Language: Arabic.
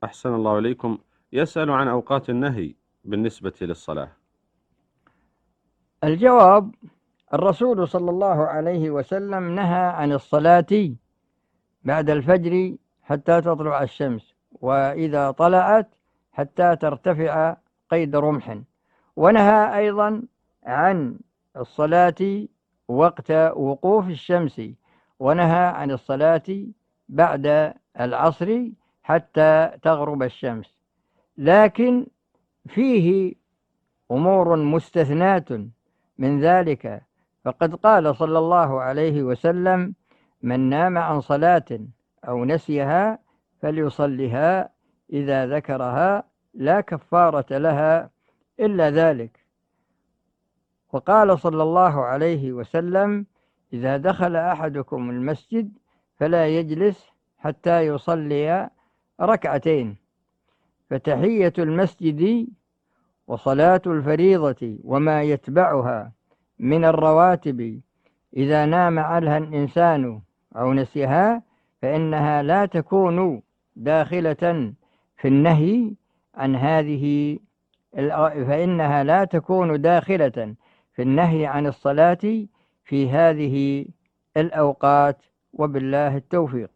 أحسن الله إليكم. يسأل عن أوقات النهي بالنسبة للصلاة. الجواب: الرسول صلى الله عليه وسلم نهى عن الصلاة بعد الفجر حتى تطلع الشمس، وإذا طلعت حتى ترتفع قيد رمح، ونهى أيضا عن الصلاة وقت وقوف الشمس، ونهى عن الصلاة بعد العصر حتى تغرب الشمس. لكن فيه أمور مستثنات من ذلك، فقد قال صلى الله عليه وسلم: من نام عن صلاة أو نسيها فليصلها إذا ذكرها لا كفارة لها إلا ذلك. وقال صلى الله عليه وسلم: إذا دخل أحدكم المسجد فلا يجلس حتى يصلي ركعتين. فتحية المسجد وصلاة الفريضة وما يتبعها من الرواتب إذا نام عنها الإنسان أو نسيها فإنها لا تكون داخلة في النهي عن هذه فإنها لا تكون داخلة في النهي عن الصلاة في هذه الأوقات، وبالله التوفيق.